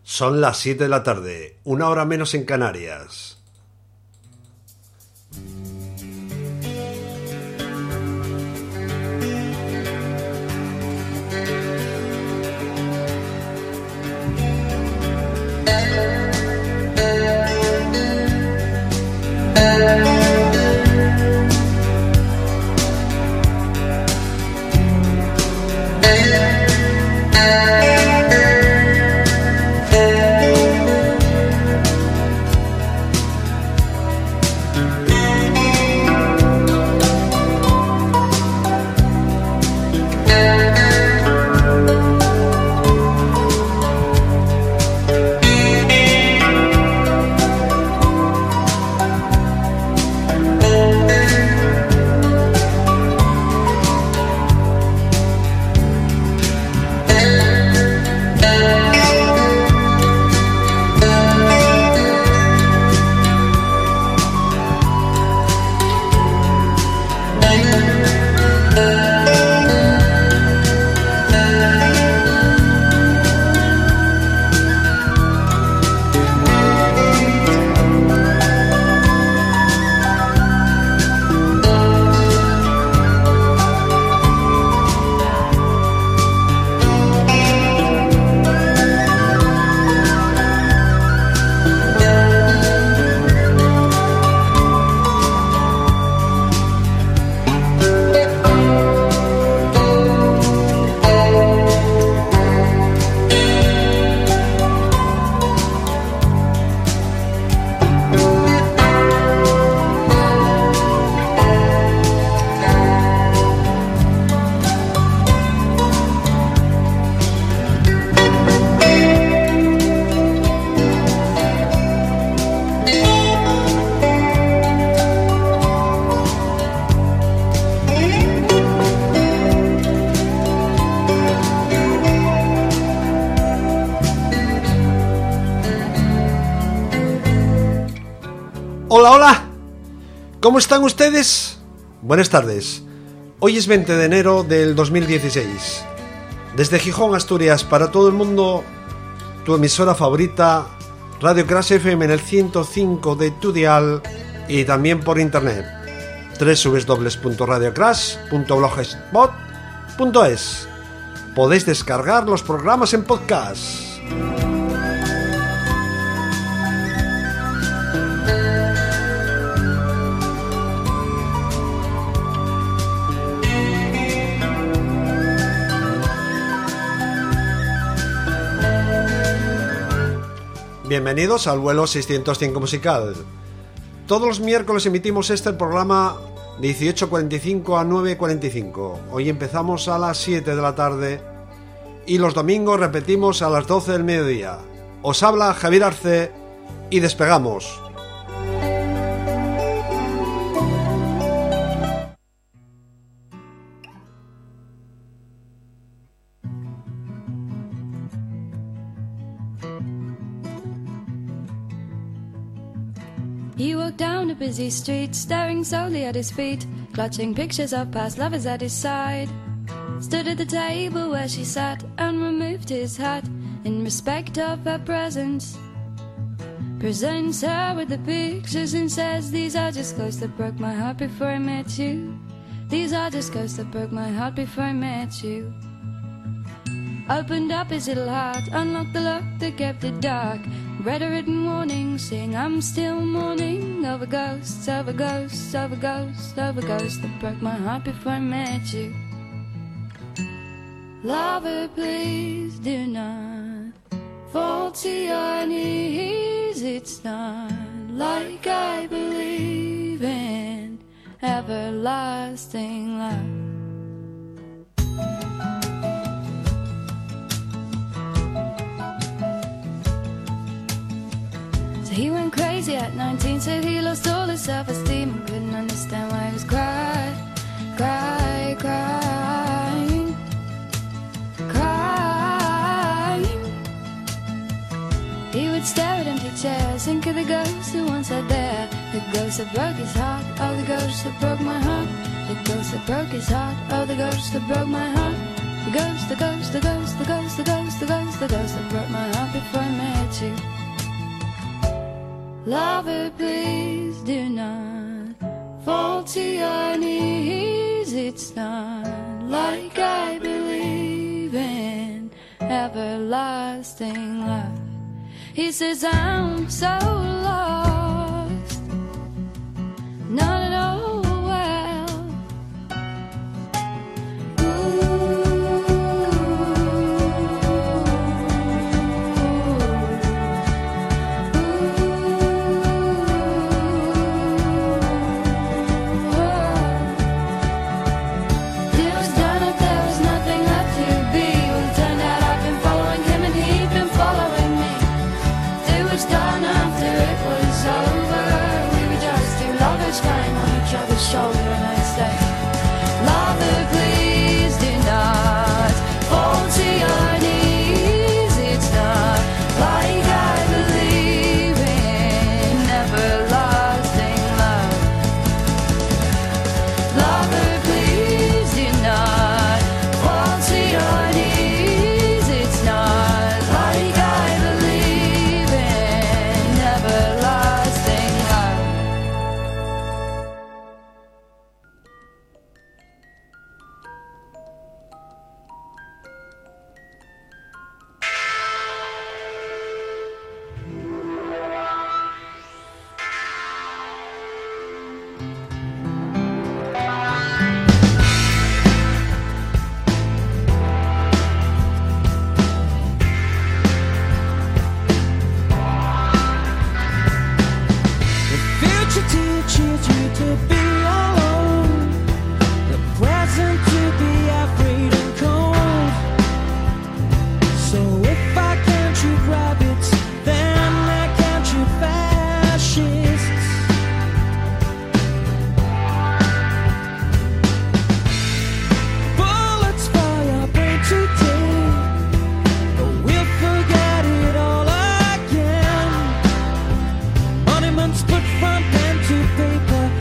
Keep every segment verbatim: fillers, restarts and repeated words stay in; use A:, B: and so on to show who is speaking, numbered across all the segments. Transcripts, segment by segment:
A: Son las siete de la tarde, una hora menos en Canarias. Hola, hola, ¿cómo están ustedes? Buenas tardes. Hoy es veinte de enero del dos mil dieciséis. Desde Gijón, Asturias, para todo el mundo, tu emisora favorita, Radio Crash F M en el ciento cinco de tu dial y también por internet, doble u doble u doble u punto radio crash punto blogspot punto es. Podéis descargar los programas en podcast. Bienvenidos al vuelo seiscientos cinco musical. Todos los miércoles emitimos este programa dieciocho cuarenta y cinco a nueve cuarenta y cinco. Hoy empezamos a las siete de la tarde y los domingos repetimos a las doce del mediodía. Os habla Javier Arce y despegamos.
B: He walked down a busy street, staring solely at his feet, clutching pictures of past lovers at his side. Stood at the table where she sat and removed his hat in respect of her presence. Presents her with the pictures and says, these are just ghosts that broke my heart before I met you. These are just ghosts that broke my heart before I met you. Opened up his little heart, unlocked the lock that kept it dark. Read a written warning, saying I'm still mourning over ghosts, over ghosts, over ghosts, over ghosts that broke my heart before I met you. Lover, please do not fall to your knees. It's not like I believe in everlasting love. He went crazy at nineteen, said he lost all his self-esteem and couldn't understand why he was crying, crying, crying, crying. He would stare at empty chairs, think of the ghosts who once sat there. The ghost that broke his heart, oh the ghost that broke my heart. The ghost that broke his heart, oh the ghost that broke my heart. The ghost, the ghost, the ghost, the ghost, the ghost, the ghost, the ghost that broke my heart before I met you. Lover, please do not fall to your knees. It's not like I believe in everlasting love. He says I'm so lost, not at all well. Ooh. Shoulder and I say, lover, please do not fall to your knees. It's not like I believe in everlasting love. Lover, please do not fall to your knees. It's not like I believe in everlasting love. Put from pen to paper.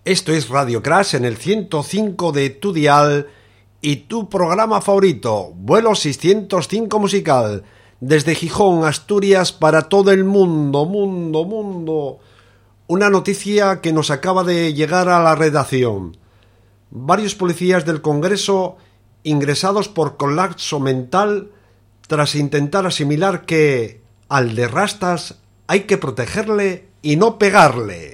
A: Esto es Radio Crash en el ciento cinco de tu dial y tu programa favorito, Vuelo seiscientos cinco Musical, desde Gijón, Asturias, para todo el mundo, mundo, mundo. Una noticia que nos acaba de llegar a la redacción. Varios policías del Congreso ingresados por colapso mental tras intentar asimilar que al de rastas hay que protegerle y no pegarle.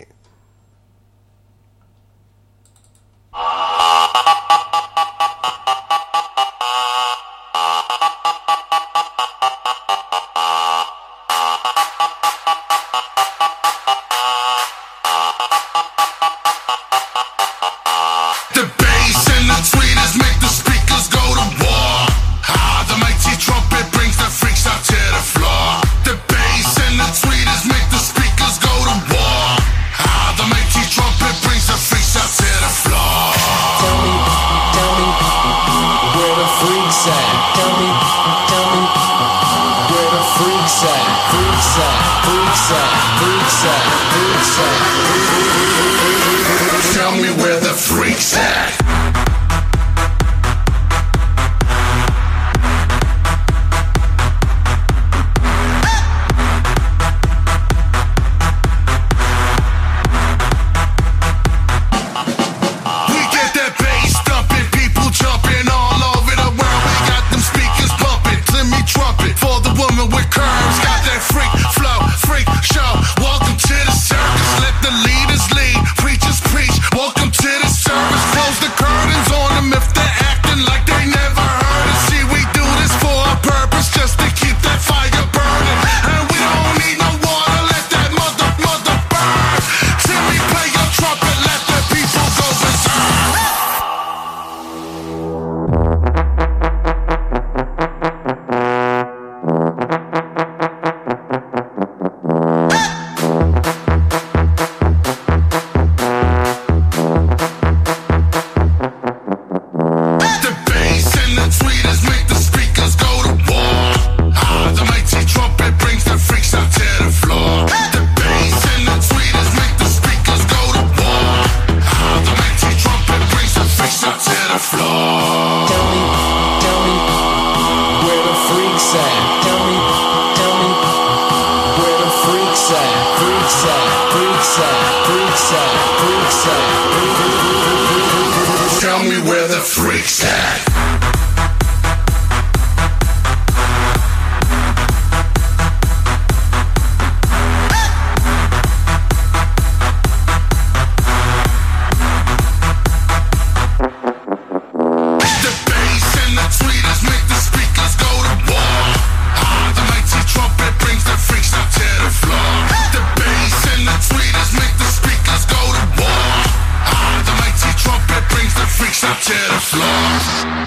C: Tell me where the freaks at. To the floor.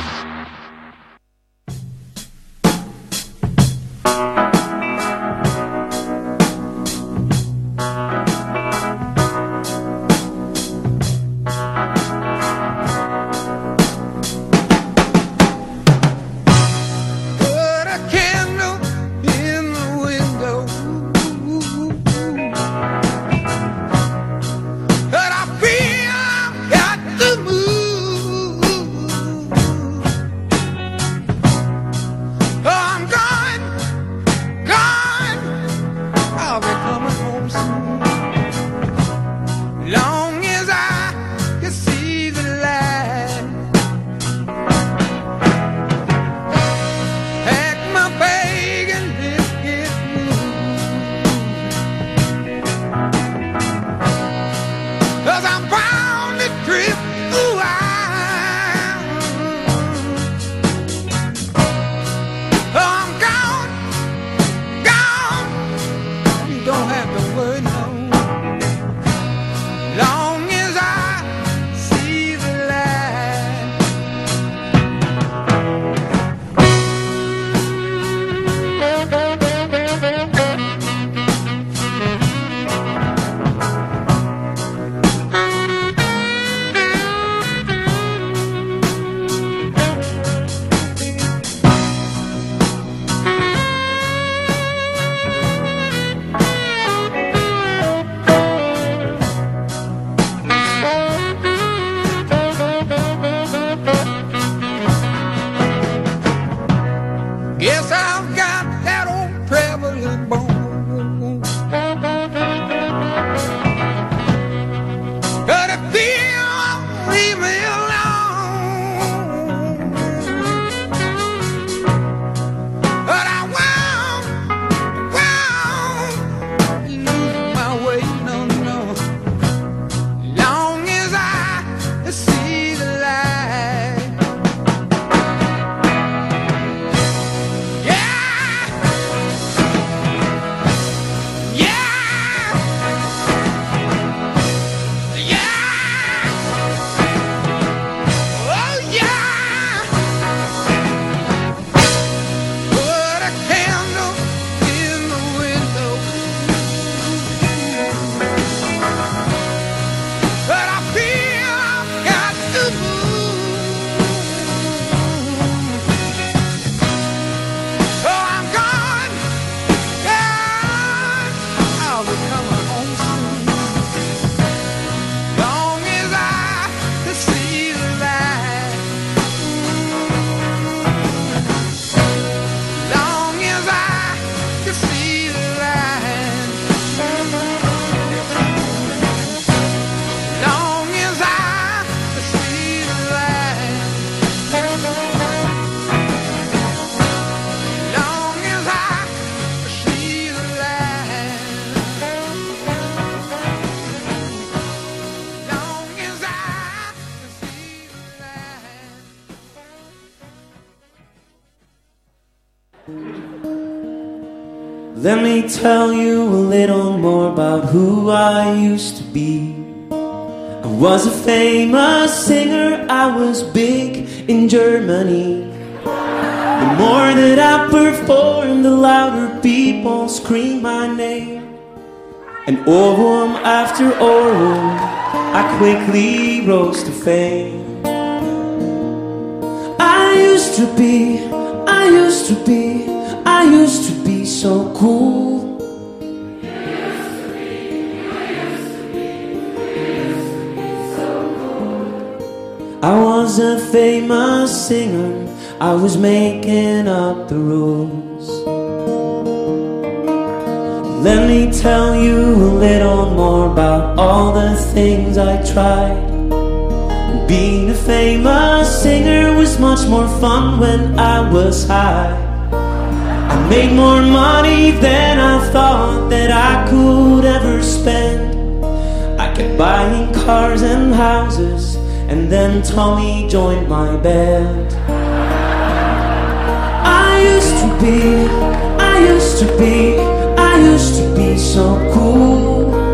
D: Let me tell you a little more about who I used to be. I was a famous singer, I was big in Germany. The more that I performed, the louder people screamed my name. And album after album, I quickly rose to fame. I used to be, I used to be, I used to be so cool.
E: You used to be, you used to be, you used to be so cool.
D: I was a famous singer, I was making up the rules. Let me tell you a little more about all the things I tried. Being a famous singer was much more fun when I was high. I made more money than I thought that I could ever spend. I kept buying cars and houses, and then Tommy joined my band. I used to be, I used to be, I used to be so cool.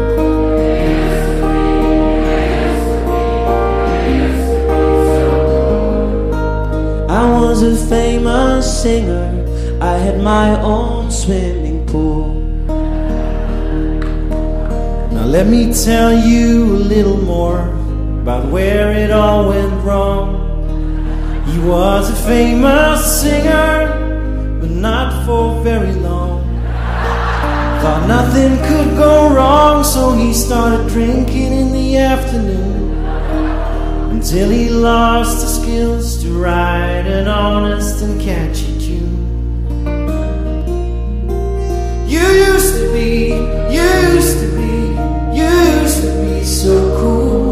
D: I was a famous singer, I had my own swimming pool.
F: Now let me tell you a little more about where it all went wrong. He was a famous singer, but not for very long. Thought nothing could go wrong, so he started drinking in the afternoon, until he lost the skills to write an honest and catchy tune. You used to be, you used to be, you used to be so cool.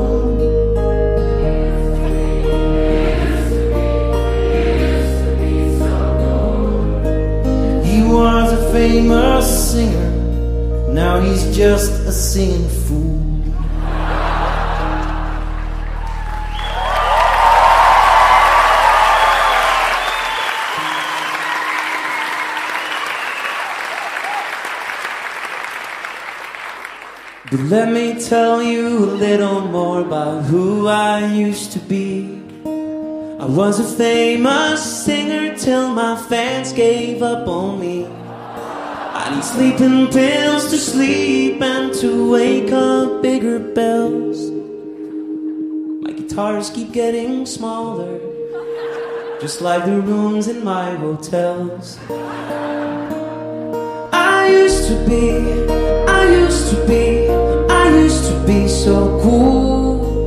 F: He was a famous singer, now he's just a singing fool.
D: But let me tell you a little more about who I used to be. I was a famous singer till my fans gave up on me. I need sleeping pills to sleep and to wake up bigger bells. My guitars keep getting smaller, just like the rooms in my hotels. I used to be, I used to be, I used to be so cool.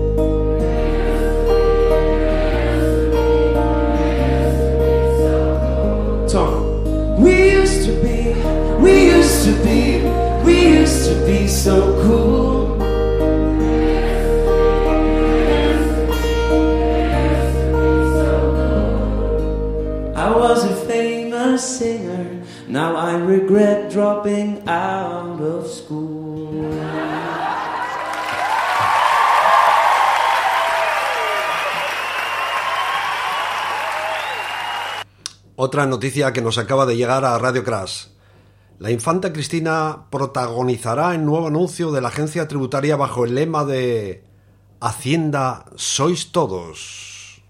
D: Tom, we used to be, we used to be, we used to be so cool. I was a famous singer, now I regret dropping out of school.
A: Otra noticia que nos acaba de llegar a Radio Crash. La infanta Cristina protagonizará el nuevo anuncio de la agencia tributaria bajo el lema de Hacienda sois todos.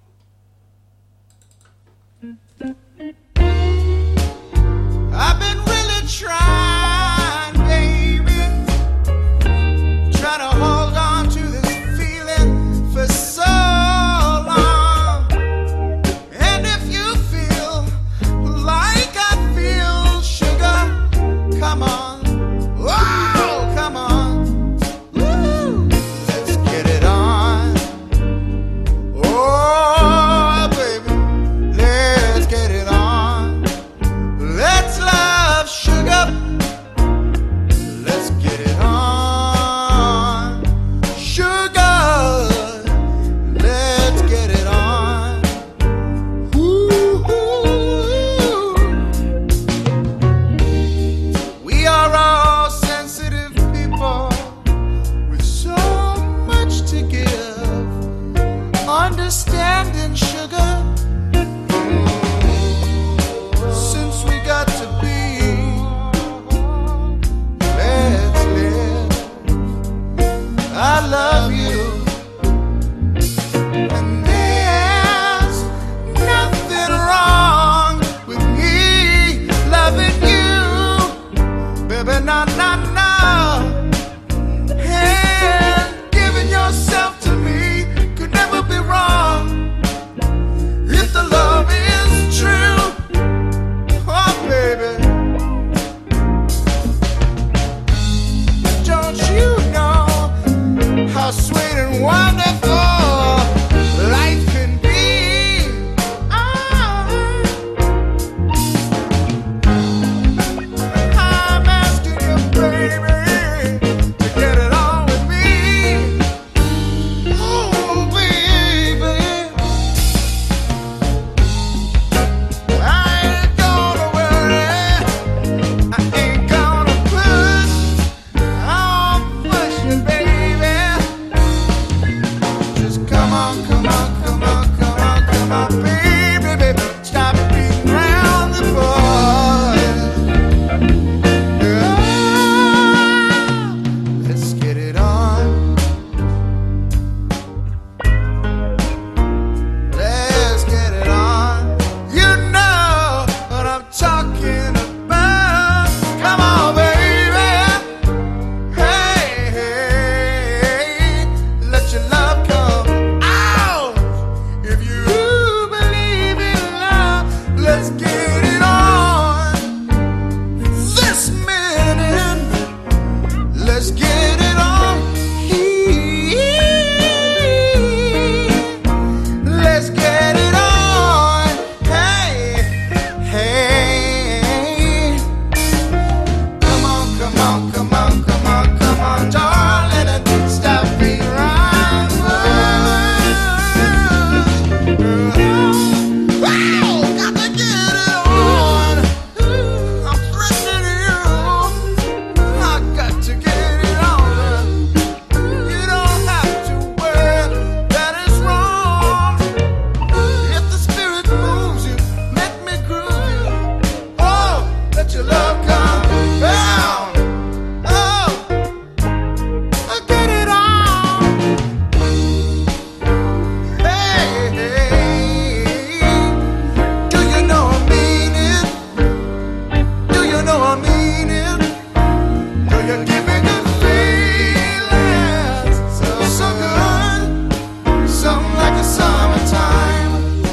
G: I've been really trying, baby, trying to hold on to this feeling for so long. And if you feel like I feel, sugar, come on, whoa, come on, woo, let's get it on. Oh, baby, let's get it on. let's get it on. This minute, let's get it on. Let's get it on. Hey, hey. Come on, come on, come on, come on, come on, darling, and stop being right. Wow, got to get it on. I'm threatening you. I got to get it on. You don't have to worry that it's wrong. If the spirit moves you, let me groove you. Oh, let your love come down. Oh, get it on. Hey, hey, do you know I mean it? Do you know I mean it? Do you give me good feelings? So, so good, something like the summertime.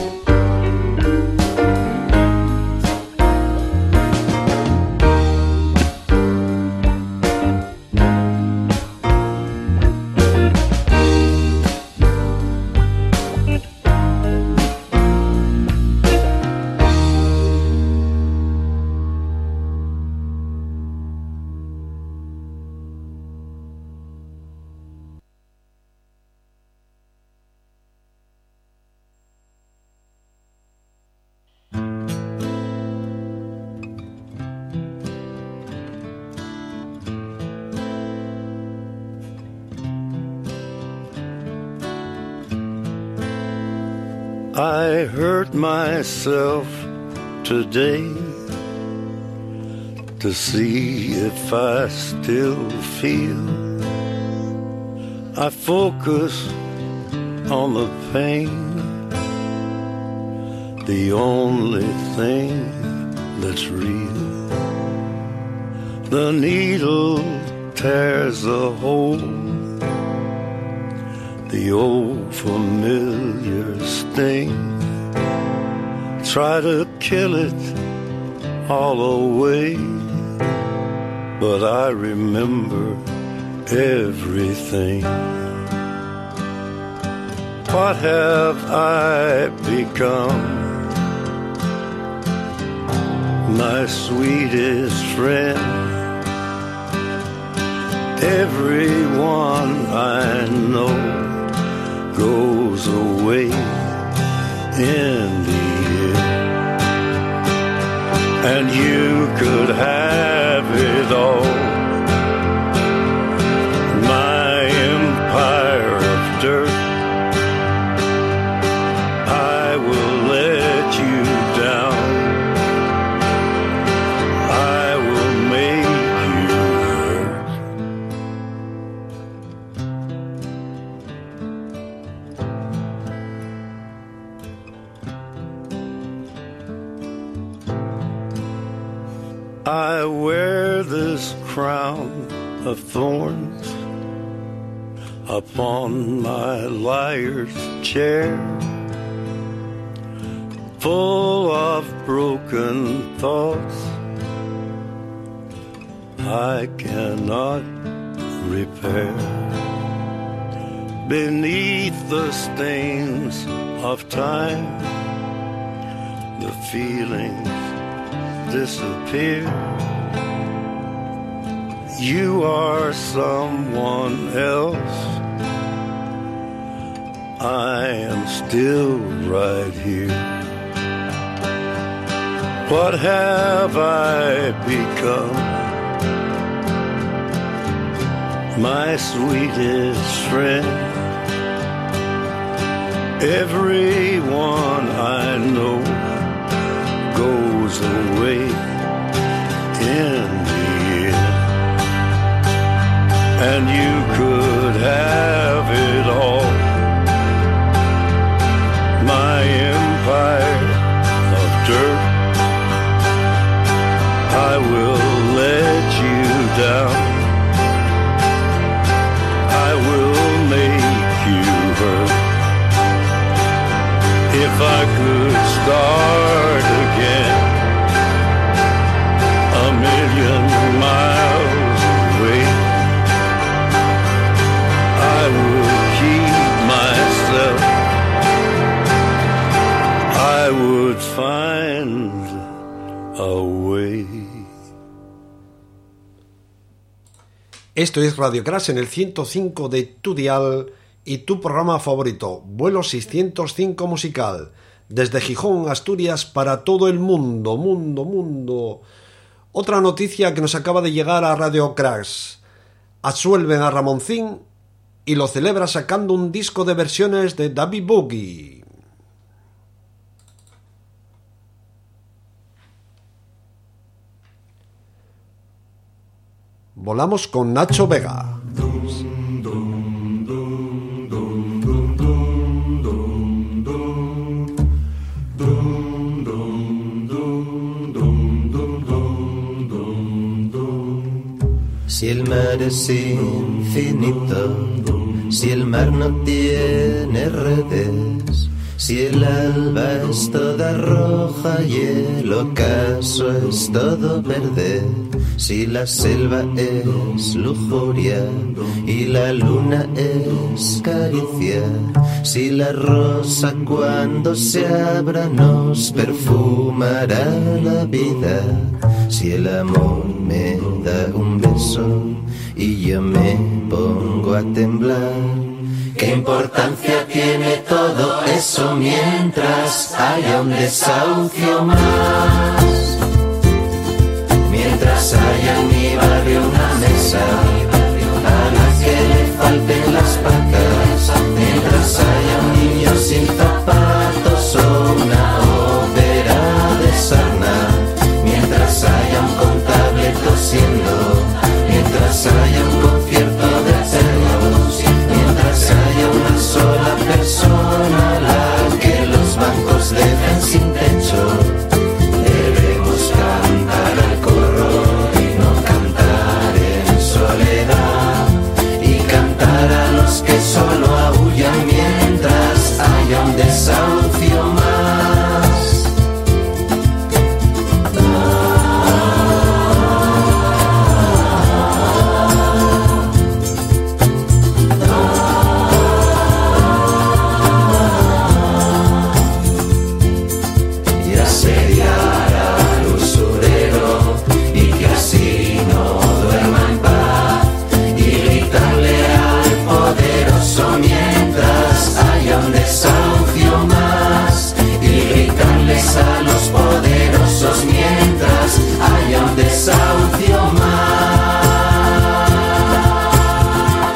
H: I hurt myself today to see if I still feel. I focus on the pain, the only thing that's real. The needle tears a hole, the old familiar sting. Try to kill it all away, but I remember everything. What have I become? My sweetest friend. Everyone I know goes away in the end, and you could have it all. My empire of dirt, I will let you down. I will make you hurt. I wear this crown of thorns upon my liar's chair, full of broken thoughts I cannot repair. Beneath the stains of time, the feelings disappear. You are someone else. I am still right here. What have I become? My sweetest friend. Everyone I know goes away in the end, and you could have it all. My empire of dirt, I will let you down. I will make you hurt. If I could start again, find a way.
A: Esto es Radio Crash en el ciento cinco de tu dial y tu programa favorito, Vuelo seiscientos cinco musical, desde Gijón, Asturias, para todo el mundo, mundo, mundo. Otra noticia que nos acaba de llegar a Radio Crash. Absuelven a Ramoncín y lo celebra sacando un disco de versiones de David Bowie. Volamos con Nacho Vega.
I: Si el mar es infinito, si el mar no tiene redes, si el alba es toda roja y el ocaso es todo verde, si la selva es lujuria y la luna es caricia, si la rosa cuando se abra nos perfumará la vida, si el amor me da un beso y yo me pongo a temblar, ¿qué importancia tiene todo eso mientras haya un desahucio más? Mientras haya en mi barrio una mesa a la que le falten las patas, mientras haya un niño sin zapatos o una ópera de sarna, mientras haya un contable tosiendo, mientras haya un concierto de perros, mientras haya una sola persona a la que los bancos dejan sin techo, debemos cantar al coro y no cantar en soledad, y cantar a los que solo aúllan mientras haya un desahucio más. A los poderosos mientras haya un desahucio más.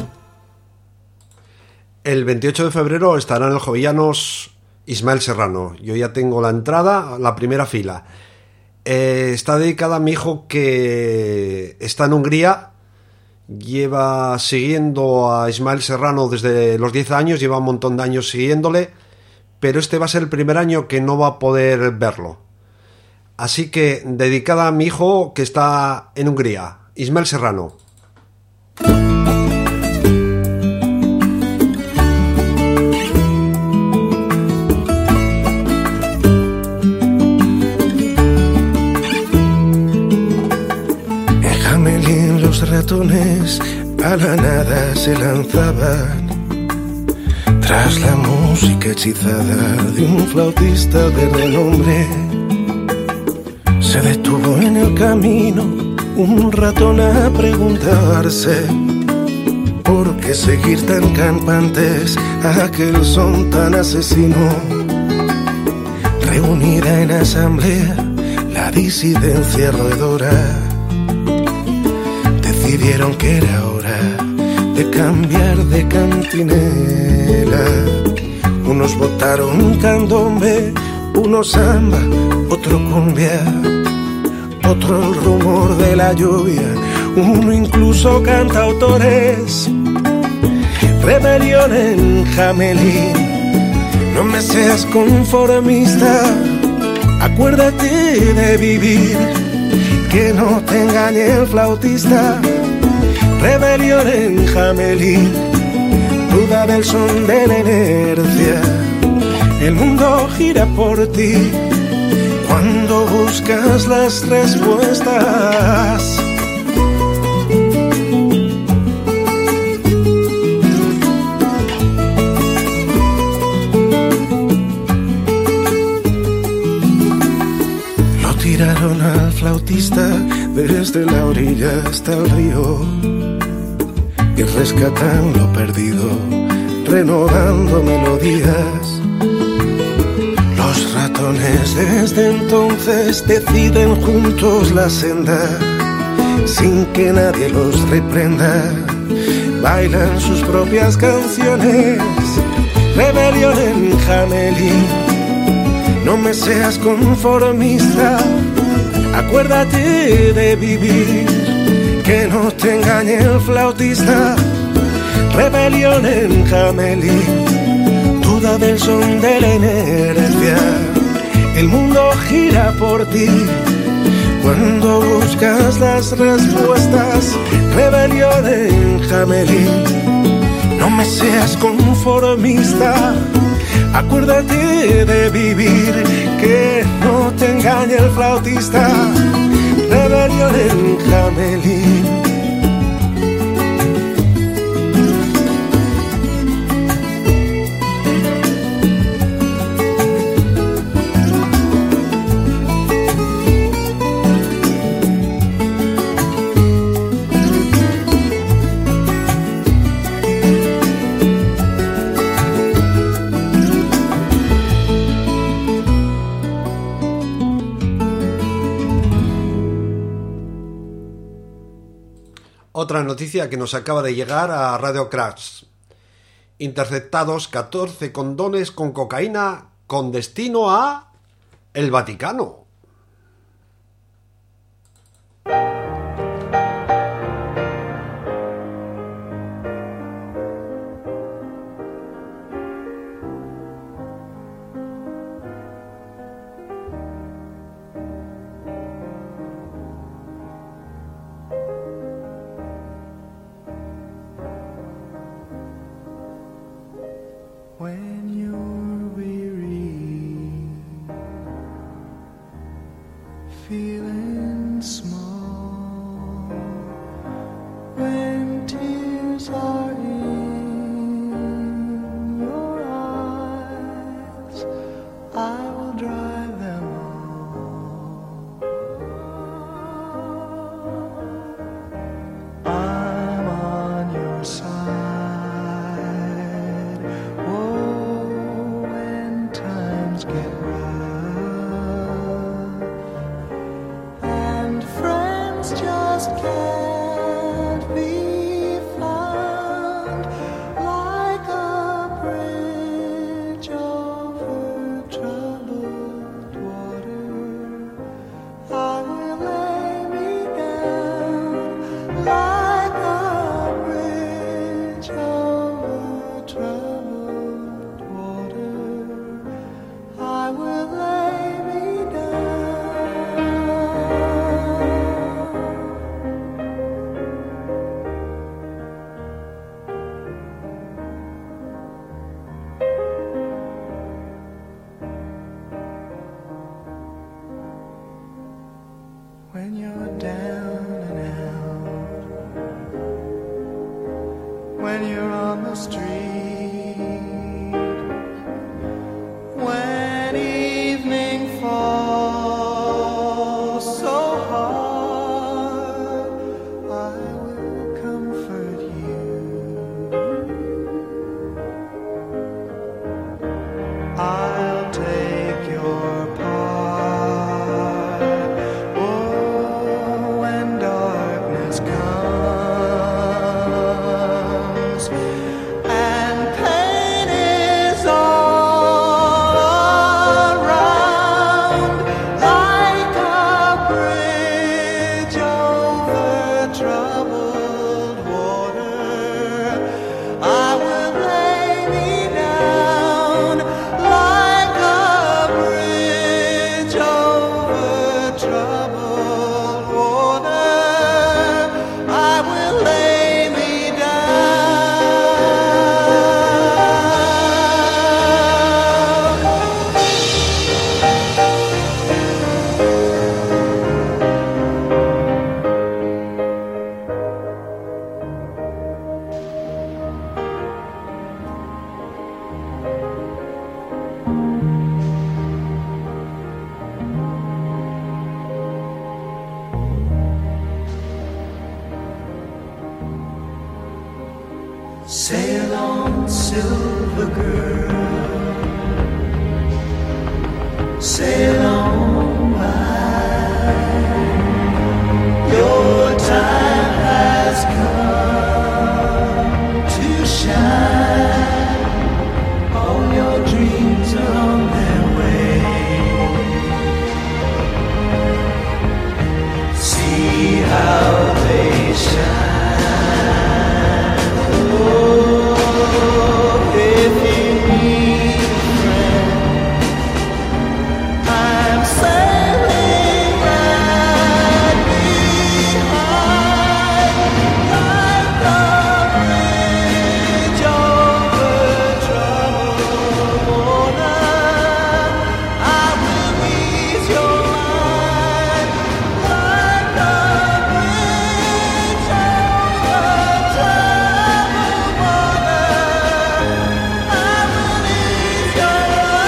A: El veintiocho de febrero estará en el Jovellanos Ismael Serrano. Yo ya tengo la entrada, la primera fila. Eh, está dedicada a mi hijo que está en Hungría. Lleva siguiendo a Ismael Serrano desde los diez años, lleva un montón de años siguiéndole, pero este va a ser el primer año que no va a poder verlo. Así que dedicada a mi hijo que está en Hungría, Ismael Serrano.
J: En Hamelin los ratones a la nada se lanzaban tras la música hechizada de un flautista de renombre. Se detuvo en el camino un ratón a preguntarse por qué seguir tan campantes a aquel son tan asesino. Reunida en asamblea la disidencia roedora, decidieron que era hora de cambiar de cantinela. Unos votaron candombe, unos samba, otro cumbia, otro el rumor de la lluvia, uno incluso cantautores. Rebelión en Hamelin, no me seas conformista, acuérdate de vivir, que no te engañe el flautista. Rebelión en Hamelin, duda del son de la inercia. El mundo gira por ti cuando buscas las respuestas. tiraron al flautista desde la orilla hasta el río y rescatan lo perdido, renovando melodías. Los ratones desde entonces deciden juntos la senda, sin que nadie los reprenda. Bailan sus propias canciones, rebelión en Jamelín. No me seas conformista, acuérdate de vivir, que no te engañe el flautista. Rebelión en Jamelín, duda del son de la inercia. El mundo gira por ti cuando buscas las respuestas. Rebelión en Jamelín, no me seas conformista, acuérdate de vivir, que no te engañe el flautista. Rebelión en Jamelín.
A: Otra noticia que nos acaba de llegar a Radio Crash. Interceptados catorce condones con cocaína con destino a el Vaticano.
F: When you're weary, feeling small, when tears are in your eyes, I will dry them all. I'm on your side. Get rough, and friends just can't be found, like a bridge over troubled water. I will lay me down like a bridge over troubled water. I will lay me down. When you're down and out, when you're on the street, when evening falls so hard, I will comfort you. I'll take your part. Oh, when darkness comes
D: silver girl, sail on by. Your time has come to shine. All your dreams are on their way. See how they shine. Oh, if you need a friend, I'm sailing right behind, like a bridge over troubled water. I will ease your mind, like a bridge over troubled water. I will ease your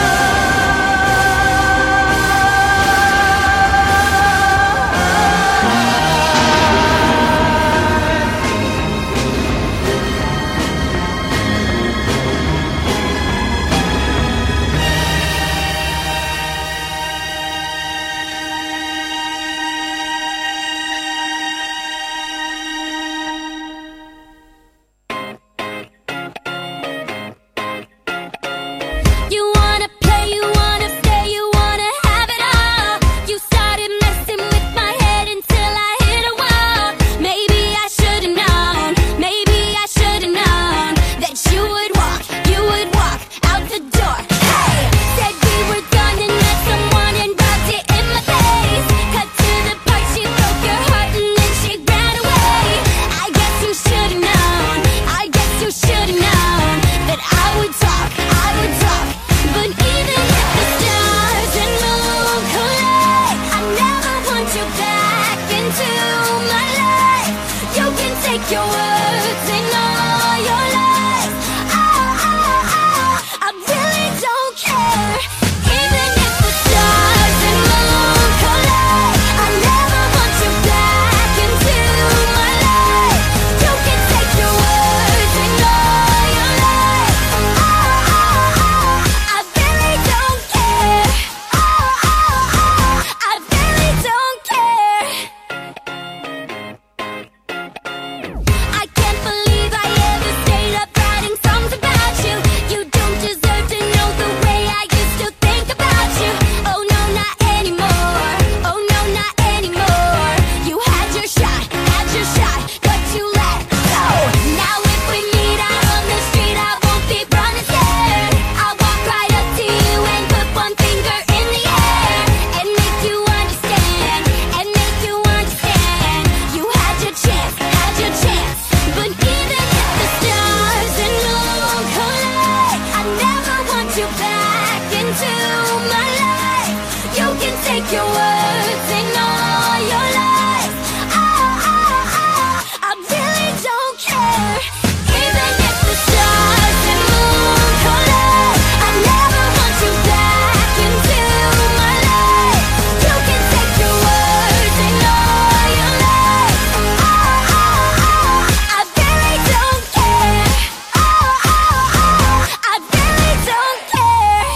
B: You wanna play, you wanna stay, you wanna have it all. You started messing with my head until I hit a wall. Maybe I should've known, maybe I should've known that you would walk, you would walk out the door. Hey, said we were done and met someone and rubbed it in my face. Cut to the part, she broke your heart and then she ran away. I guess you should've known, I guess you should've known that I would talk, I would talk. But even if the stars and moon collide, I never want you back into my life. You can take your words and all your lies. Oh, oh, oh, I really don't care. Even if the stars and moon collide, I never want you back into my life. You can take your words and all your lies. Oh, oh, oh, I really don't care. Oh, oh, oh, I really don't care. I can't believe I ever stayed up writing songs about you. You don't deserve to know the way I used to think about you. Oh no, not anymore. Oh no, not anymore. You had your shot, had your shot, but you let go. Now if we meet out on the street, I won't be running scared. I'll walk right up to you and put one finger in the air and make you understand, and make you understand. You had your chance, had your chance. But even if the stars and moon collide, I never want you back into my life. You can take your words and all your lies. Oh, oh, oh, I really don't care. Even if the stars and moon collide, I never want you back into my life. You can take your words and all your lies. Oh, oh, oh, I really don't care. Oh, oh, oh, I really don't care.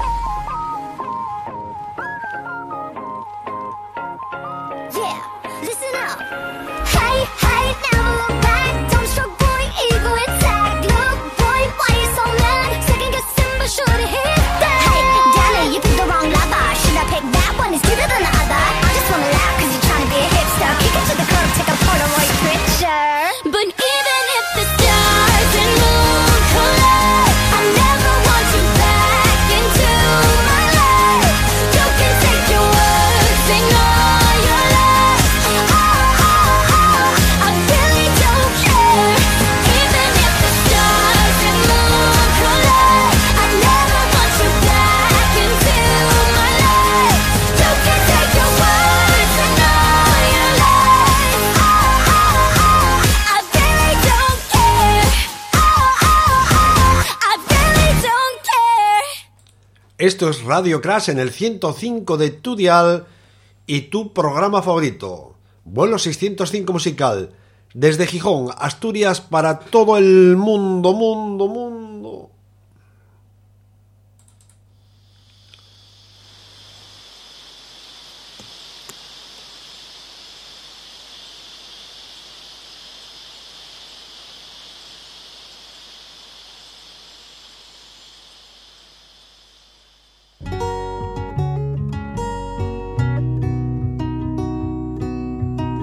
B: Yeah, listen up. Hey, hey, never look back. Don't stroke, boy, ego attack. Look, boy, why you so mad? Second guessing, but should've hit that. Hey, damn it, you picked the wrong lover. Should I pick that one? It's cuter than the other. I just wanna laugh cause you're trying to be a hipster. Kick it to the curb, take a Polaroid picture. But even if the stars and moon collide, I never want you back into my life. You can take your words and all your lies. Oh, oh, oh, I really don't care. Even if the stars and moon collide, I never want you back into my life. You can take your words and all your lies. Oh, oh, oh, I really don't care. Oh, oh, oh, I really don't care.
A: Esto es Radio Crash en el ciento cinco de tu dial y tu programa favorito, Vuelo seiscientos cinco Musical, desde Gijón, Asturias, para todo el mundo, mundo, mundo.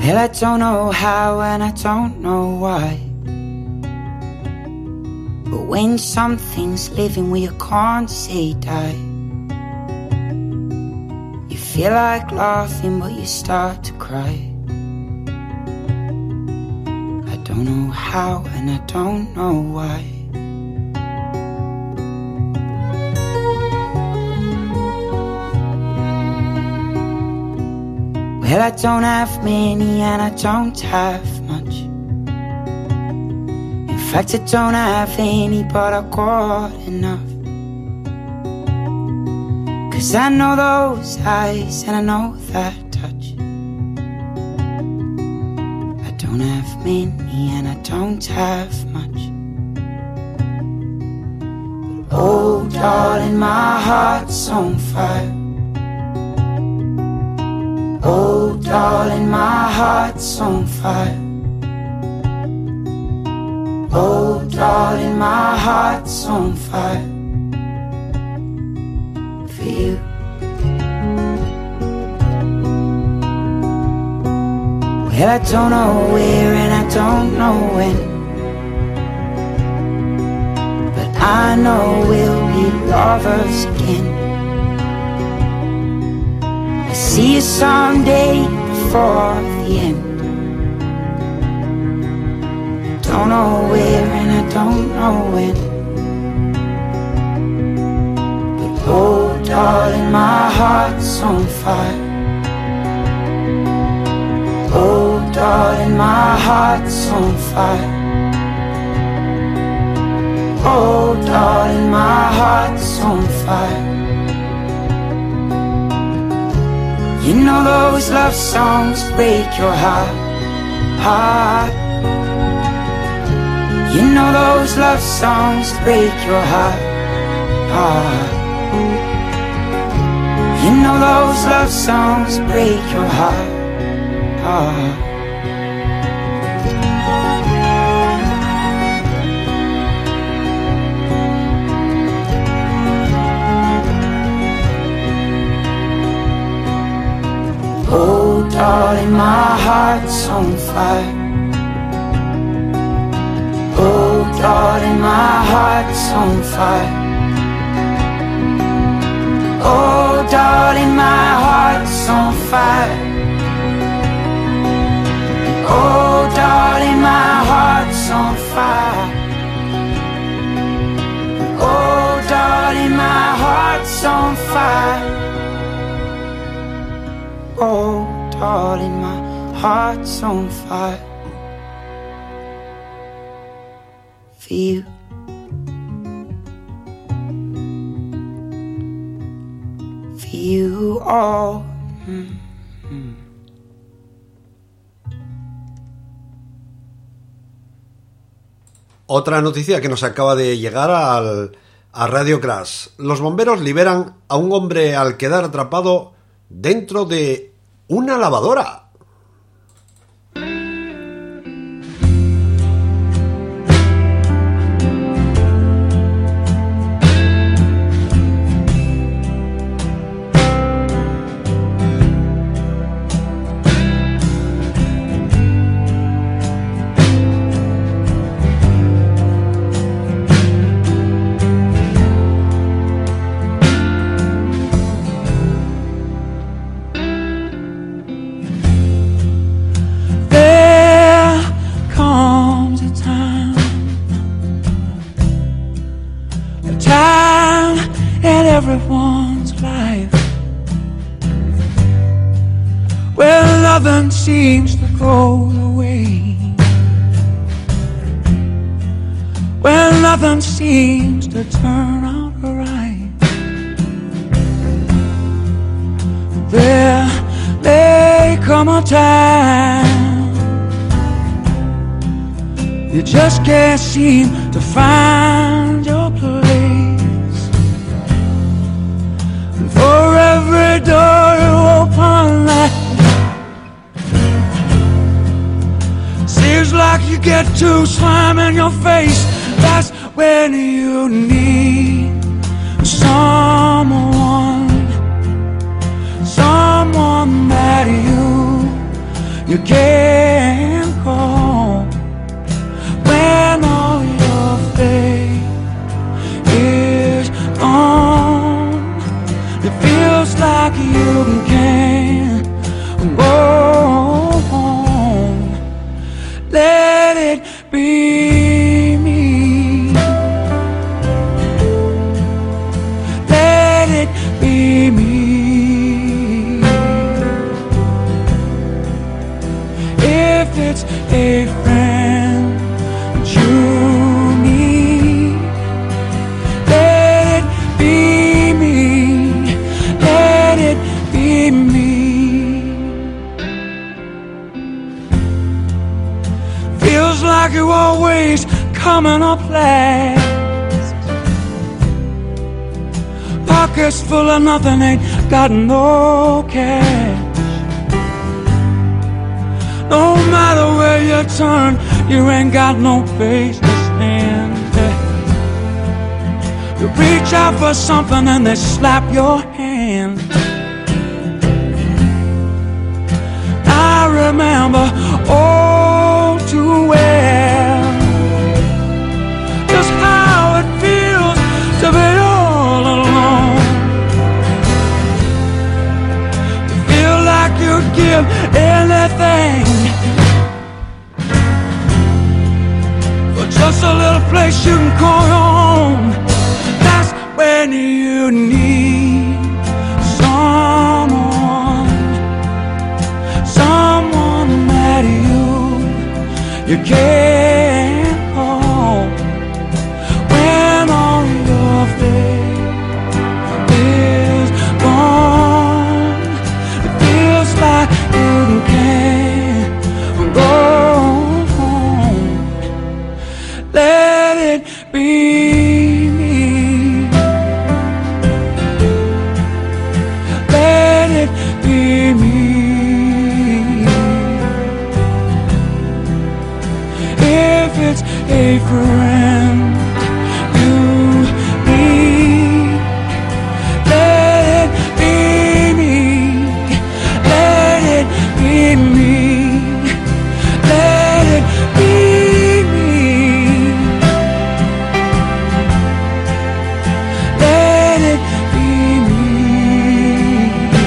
K: Well, I don't know how and I don't know why, but when something's living where you can't say die, you feel like laughing but you start to cry. I don't know how and I don't know why. Well, I don't have many and I don't have much. In fact, I don't have any, but I got enough. Cause I know those eyes and I know that touch. I don't have many and I don't have much. But oh, darling, my heart's on fire. Oh, darling, my heart's on fire. Oh, darling, my heart's on fire for you. Well, I don't know where and I don't know when, but I know we'll be lovers again. See you someday before the end. Don't know where and I don't know when, but oh, darling, my heart's on fire. Oh, darling, my heart's on fire. Oh, darling, my heart's on fire. You know those love songs break your heart, heart. You know those love songs break your heart, heart. You know those love songs break your heart, heart. Oh, darling, my heart's on fire. Oh, darling, my heart's on fire. Oh, darling, my heart's on fire. Oh, darling, my heart's on fire. Oh, darling, my heart's on fire. Oh, darling, my heart's on fire for you. For you all. Mm-hmm.
A: Otra noticia que nos acaba de llegar al, a Radio Crash. Los bomberos liberan a un hombre al quedar atrapado dentro de una lavadora.
L: Everyone's life where nothing seems to go away, where nothing seems to turn out right. There may come a time you just can't seem to find your place. For every door you open, seems like you get too slime in your face. That's when you need someone, someone that you you can't call when all your faith is gone. It feels like you can't go home. Let it be me. Let it be me. If it's a friend that you need, let it be me. Let it be me. Feels like you always coming up last. Pockets full of nothing, ain't got no cash. No matter where you turn, you ain't got no face to stand. You reach out for something and they slap your hand. I remember all too well just how it feels to be all alone. To feel like you'd give anything for just a little place you can call home. That's when you need someone, someone that you you can't call when all your faith is gone. It feels like you can't go home. Let it be me. Let it be me. If it's a friend you need, let it be me. Let it be me. Let it be me. Let it be me.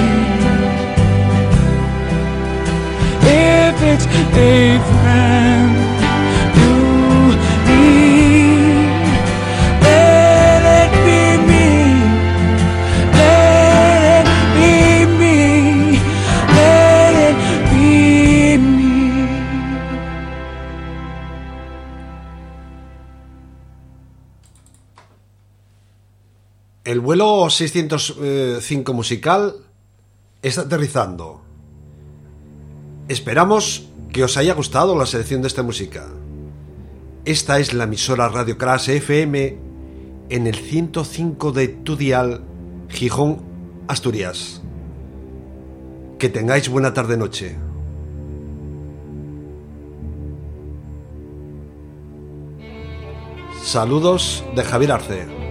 L: If it's a friend you need, let it be me. Let it be me. Let it be me.
A: El vuelo seiscientos cinco musical está aterrizando. Esperamos que os haya gustado la selección de esta música. Esta es la emisora Radio Crash F M en el ciento cinco de tu dial, Gijón, Asturias. Que tengáis buena tarde-noche. Saludos de Javier Arce.